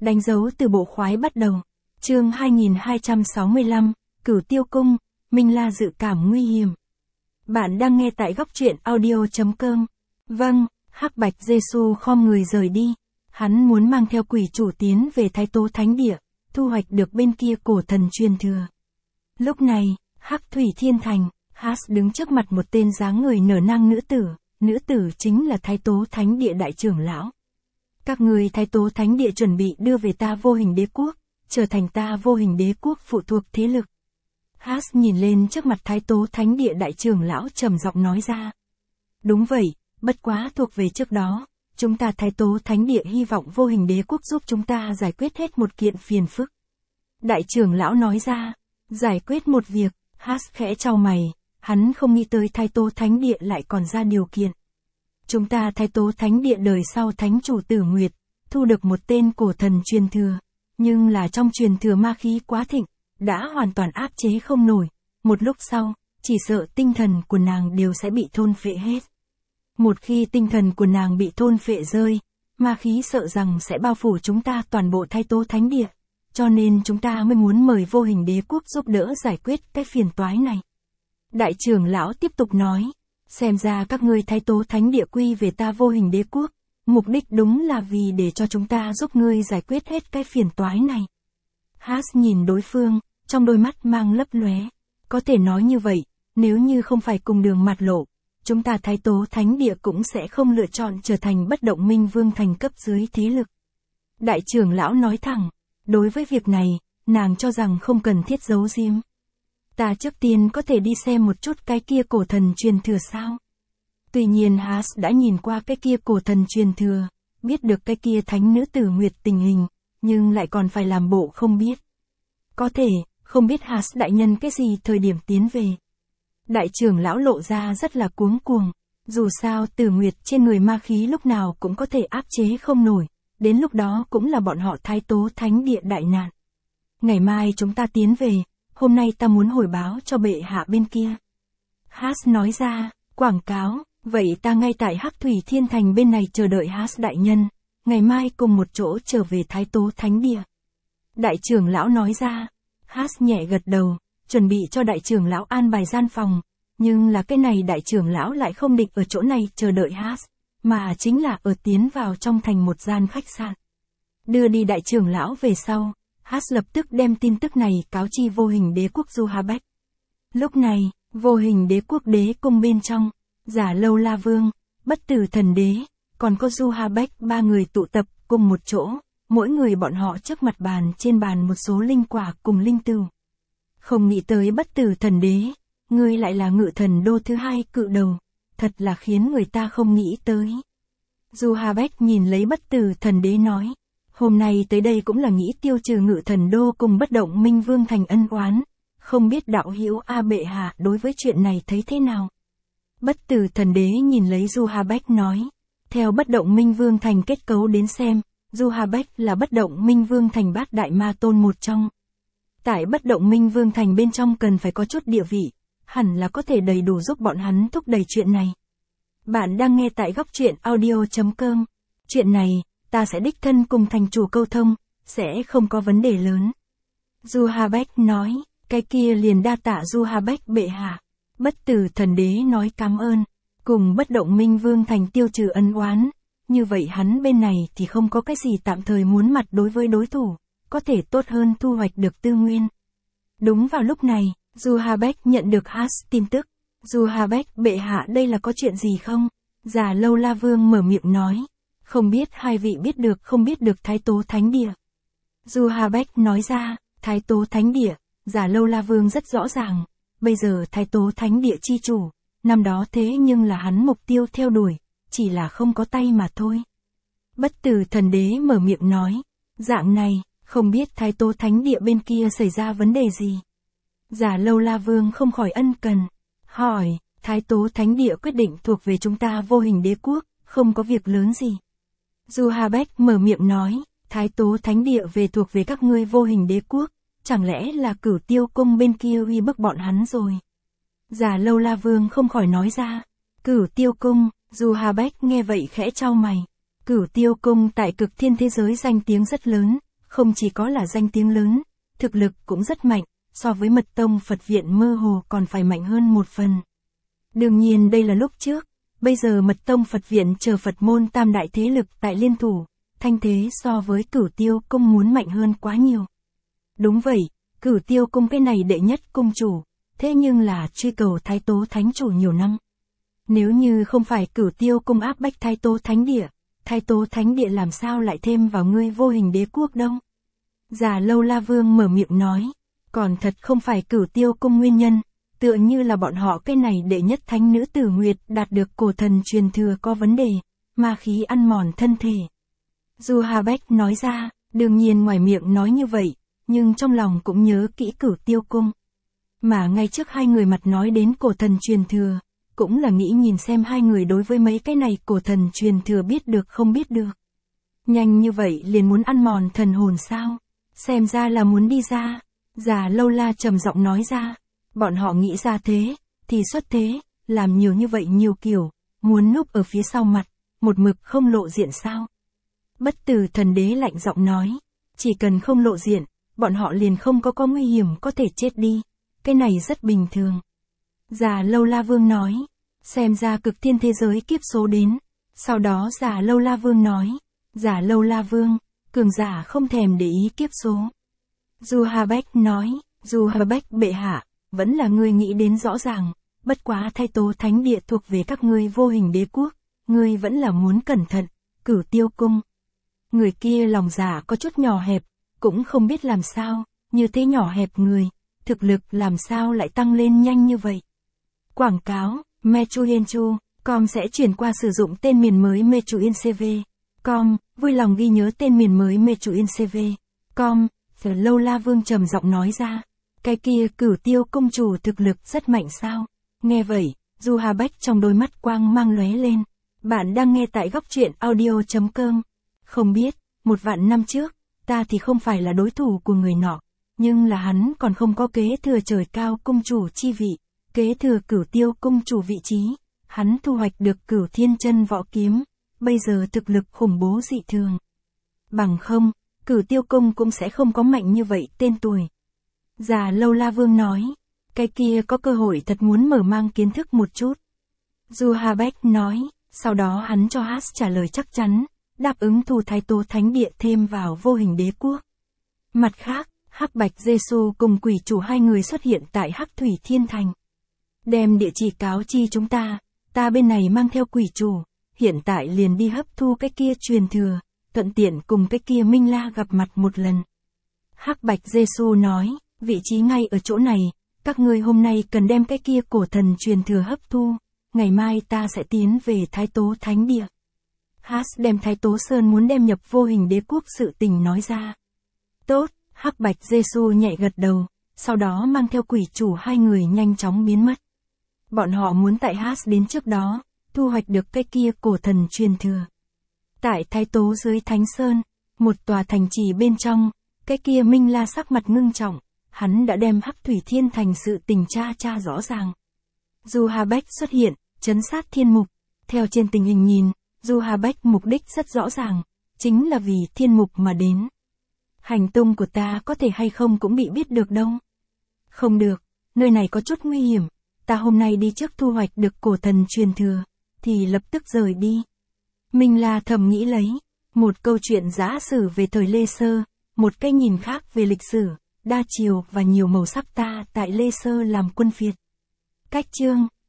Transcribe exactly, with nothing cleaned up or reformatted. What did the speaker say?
Đánh dấu từ bộ khoái bắt đầu. Chương hai nghìn hai trăm sáu mươi lăm, Cửu Tiêu Cung, Minh La dự cảm nguy hiểm. Bạn đang nghe tại góc truyện audio chấm com. Vâng, Hắc Bạch Giê-xu khom người rời đi. Hắn muốn mang theo quỷ chủ tiến về Thái Tố Thánh Địa, thu hoạch được bên kia cổ thần truyền thừa. Lúc này, Hắc Thủy Thiên Thành, Has đứng trước mặt một tên dáng người nở nang nữ tử, nữ tử chính là Thái Tố Thánh Địa đại trưởng lão. Các người Thái Tố Thánh Địa chuẩn bị đưa về ta Vô Hình Đế Quốc, trở thành ta Vô Hình Đế Quốc phụ thuộc thế lực. Has nhìn lên trước mặt Thái Tố Thánh Địa đại trưởng lão trầm giọng nói ra. Đúng vậy, bất quá thuộc về trước đó, chúng ta Thái Tố Thánh Địa hy vọng Vô Hình Đế Quốc giúp chúng ta giải quyết hết một kiện phiền phức. Đại trưởng lão nói ra, giải quyết một việc, Has khẽ chau mày, hắn không nghĩ tới Thái Tố Thánh Địa lại còn ra điều kiện. Chúng ta Thái Tố Thánh Địa đời sau Thánh Chủ Tử Nguyệt, thu được một tên cổ thần truyền thừa, nhưng là trong truyền thừa ma khí quá thịnh, đã hoàn toàn áp chế không nổi, một lúc sau, chỉ sợ tinh thần của nàng đều sẽ bị thôn phệ hết. Một khi tinh thần của nàng bị thôn phệ rơi, ma khí sợ rằng sẽ bao phủ chúng ta toàn bộ Thái Tố Thánh Địa, cho nên chúng ta mới muốn mời Vô Hình Đế Quốc giúp đỡ giải quyết cái phiền toái này. Đại trưởng lão tiếp tục nói, xem ra các ngươi Thái Tố Thánh Địa quy về ta Vô Hình Đế Quốc, mục đích đúng là vì để cho chúng ta giúp ngươi giải quyết hết cái phiền toái này. Has nhìn đối phương, trong đôi mắt mang lấp lóe, có thể nói như vậy, nếu như không phải cùng đường mặt lộ, chúng ta Thái Tố Thánh Địa cũng sẽ không lựa chọn trở thành bất động minh vương thành cấp dưới thế lực. Đại trưởng lão nói thẳng, đối với việc này, nàng cho rằng không cần thiết giấu giếm. Ta trước tiên có thể đi xem một chút cái kia cổ thần truyền thừa sao? Tuy nhiên Has đã nhìn qua cái kia cổ thần truyền thừa, biết được cái kia thánh nữ tử Nguyệt tình hình, nhưng lại còn phải làm bộ không biết. Có thể, không biết Has đại nhân cái gì thời điểm tiến về. Đại trưởng lão lộ ra rất là cuống cuồng, dù sao Tử Nguyệt trên người ma khí lúc nào cũng có thể áp chế không nổi, đến lúc đó cũng là bọn họ Thái Tố Thánh Địa đại nạn. Ngày mai chúng ta tiến về, hôm nay ta muốn hồi báo cho bệ hạ bên kia. Has nói ra, quảng cáo, vậy ta ngay tại Hắc Thủy Thiên Thành bên này chờ đợi Has đại nhân, ngày mai cùng một chỗ trở về Thái Tố Thánh Địa. Đại trưởng lão nói ra, Has nhẹ gật đầu, chuẩn bị cho đại trưởng lão an bài gian phòng, nhưng là cái này đại trưởng lão lại không định ở chỗ này chờ đợi Has, mà chính là ở tiến vào trong thành một gian khách sạn. Đưa đi đại trưởng lão về sau, Has lập tức đem tin tức này cáo chi Vô Hình Đế Quốc Du Ha Bách. Lúc này, Vô Hình Đế Quốc đế cung bên trong, Giả Lâu La Vương, Bất Tử Thần Đế, còn có Du Ha Bách ba người tụ tập cùng một chỗ, mỗi người bọn họ trước mặt bàn trên bàn một số linh quả cùng linh tửu. Không nghĩ tới Bất Tử Thần Đế, ngươi lại là ngự thần đô thứ hai cự đầu, thật là khiến người ta không nghĩ tới. Du Ha Bách nhìn lấy Bất Tử Thần Đế nói, hôm nay tới đây cũng là nghĩ tiêu trừ ngự thần đô cùng bất động minh vương thành ân oán, không biết đạo hữu A bệ hạ đối với chuyện này thấy thế nào. Bất Tử Thần Đế nhìn lấy Du Ha Bách nói, theo bất động minh vương thành kết cấu đến xem, Du Ha Bách là bất động minh vương thành bát đại ma tôn một trong. Tại bất động minh vương thành bên trong cần phải có chút địa vị, hẳn là có thể đầy đủ giúp bọn hắn thúc đẩy chuyện này. Bạn đang nghe tại góc truyện audio chấm com. Chuyện này, ta sẽ đích thân cùng thành chủ câu thông, sẽ không có vấn đề lớn. Du Ha Bách nói, cái kia liền đa tạ Du Ha Bách bệ hạ. Bất Tử Thần Đế nói cảm ơn, cùng bất động minh vương thành tiêu trừ ân oán, như vậy hắn bên này thì không có cái gì tạm thời muốn mặt đối với đối thủ, có thể tốt hơn thu hoạch được tư nguyên. Đúng vào lúc này, Du Ha Bách nhận được Has tin tức. Du Ha Bách bệ hạ đây là có chuyện gì không? Giả Lâu La Vương mở miệng nói, không biết hai vị biết được không biết được Thái Tố Thánh Địa. Du Ha Bách nói ra, Thái Tố Thánh Địa, Giả Lâu La Vương rất rõ ràng, bây giờ Thái Tố Thánh Địa chi chủ, năm đó thế nhưng là hắn mục tiêu theo đuổi, chỉ là không có tay mà thôi. Bất Tử Thần Đế mở miệng nói, dạng này, không biết Thái Tố Thánh Địa bên kia xảy ra vấn đề gì. Giả Lâu La Vương không khỏi ân cần, hỏi, Thái Tố Thánh Địa quyết định thuộc về chúng ta Vô Hình Đế Quốc, không có việc lớn gì. Du Ha Bách mở miệng nói, Thái Tố Thánh Địa về thuộc về các ngươi Vô Hình Đế Quốc, chẳng lẽ là Cửu Tiêu Cung bên kia uy bức bọn hắn rồi. Giả Lâu La Vương không khỏi nói ra, Cửu Tiêu Cung, Du Ha Bách nghe vậy khẽ chau mày. Cửu Tiêu Cung tại Cực Thiên thế giới danh tiếng rất lớn, không chỉ có là danh tiếng lớn, thực lực cũng rất mạnh, so với mật tông Phật viện mơ hồ còn phải mạnh hơn một phần. Đương nhiên đây là lúc trước, bây giờ mật tông Phật viện chờ Phật môn tam đại thế lực tại liên thủ, thanh thế so với Cửu Tiêu cung muốn mạnh hơn quá nhiều. Đúng vậy, Cửu Tiêu cung cái này đệ nhất cung chủ, thế nhưng là truy cầu Thái Tố Thánh chủ nhiều năm. Nếu như không phải Cửu Tiêu cung áp bách Thái Tố Thánh địa, Thái Tố Thánh địa làm sao lại thêm vào ngươi Vô Hình Đế quốc đâu? Già Lâu La Vương mở miệng nói, còn thật không phải Cửu Tiêu cung nguyên nhân, tựa như là bọn họ cái này đệ nhất thánh nữ Tử Nguyệt đạt được cổ thần truyền thừa có vấn đề, ma khí ăn mòn thân thể. Du Hà Bách nói ra, đương nhiên ngoài miệng nói như vậy, nhưng trong lòng cũng nhớ kỹ Cửu Tiêu cung. Mà ngay trước hai người mặt nói đến cổ thần truyền thừa, cũng là nghĩ nhìn xem hai người đối với mấy cái này cổ thần truyền thừa biết được không biết được. Nhanh như vậy liền muốn ăn mòn thần hồn sao? Xem ra là muốn đi ra. Già Lâu La trầm giọng nói ra, bọn họ nghĩ ra thế, thì xuất thế, làm nhiều như vậy nhiều kiểu, muốn núp ở phía sau mặt, một mực không lộ diện sao? Bất Tử Thần Đế lạnh giọng nói, chỉ cần không lộ diện, bọn họ liền không có có nguy hiểm có thể chết đi, cái này rất bình thường. Già Lâu La Vương nói, xem ra cực thiên thế giới kiếp số đến, sau đó Già Lâu La Vương nói, Già Lâu La Vương, cường giả không thèm để ý kiếp số. Du Hà Bách nói, Du Hà Bách bệ hạ, vẫn là ngươi nghĩ đến rõ ràng, bất quá Thái Tố Thánh địa thuộc về các ngươi Vô Hình Đế quốc, ngươi vẫn là muốn cẩn thận, Cửu Tiêu cung. Người kia lòng dạ có chút nhỏ hẹp, cũng không biết làm sao, như thế nhỏ hẹp người, thực lực làm sao lại tăng lên nhanh như vậy. Quảng cáo, Mechuyenchu, com sẽ chuyển qua sử dụng tên miền mới Mechuyencv. Com, vui lòng ghi nhớ tên miền mới Mechuyencv. Com, The Lâu La Vương trầm giọng nói ra, cái kia Cửu Tiêu công chủ thực lực rất mạnh sao? Nghe vậy, Du Hà Bách trong đôi mắt quang mang lóe lên. Bạn đang nghe tại góc truyện audio.com. Không biết, một vạn năm trước, ta thì không phải là đối thủ của người nọ, nhưng là hắn còn không có kế thừa trời cao cung chủ chi vị, kế thừa Cửu Tiêu cung chủ vị trí, hắn thu hoạch được Cửu Thiên Chân võ kiếm, bây giờ thực lực khủng bố dị thường. Bằng không, Cửu Tiêu cung cũng sẽ không có mạnh như vậy tên tuổi. Già Lâu La Vương nói, cái kia có cơ hội thật muốn mở mang kiến thức một chút. Du Hà Bách nói, sau đó hắn cho Hát trả lời chắc chắn, đáp ứng thu Thái Tố Thánh địa thêm vào Vô Hình Đế quốc. Mặt khác, Hắc Bạch Giê-xu cùng quỷ chủ hai người xuất hiện tại Hắc Thủy Thiên Thành. Đem địa chỉ cáo chi chúng ta, ta bên này mang theo quỷ chủ, hiện tại liền đi hấp thu cái kia truyền thừa, thuận tiện cùng cái kia Minh La gặp mặt một lần. Hắc Bạch Giê-xu nói, vị trí ngay ở chỗ này, các ngươi hôm nay cần đem cái kia cổ thần truyền thừa hấp thu, ngày mai ta sẽ tiến về Thái Tố Thánh địa. Hát đem Thái Tố Sơn muốn đem nhập Vô Hình Đế quốc sự tình nói ra. Tốt, Hắc Bạch Giê-xu nhẹ gật đầu, sau đó mang theo quỷ chủ hai người nhanh chóng biến mất. Bọn họ muốn tại Hát đến trước đó, thu hoạch được cái kia cổ thần truyền thừa. Tại Thái Tố dưới Thánh Sơn, một tòa thành trì bên trong, cái kia Minh La sắc mặt ngưng trọng, hắn đã đem Hắc Thủy Thiên Thành sự tình tra tra rõ ràng. Du Hà Bách xuất hiện, trấn sát thiên mục, theo trên tình hình nhìn, Du Hà Bách mục đích rất rõ ràng, chính là vì thiên mục mà đến. Hành tung của ta có thể hay không cũng bị biết được đâu. Không được, nơi này có chút nguy hiểm, ta hôm nay đi trước thu hoạch được cổ thần truyền thừa, thì lập tức rời đi. Minh La thầm nghĩ lấy, một câu chuyện giả sử về thời Lê Sơ, một cái nhìn khác về lịch sử, đa chiều và nhiều màu sắc ta tại Lê Sơ làm quân phiệt. Cách chương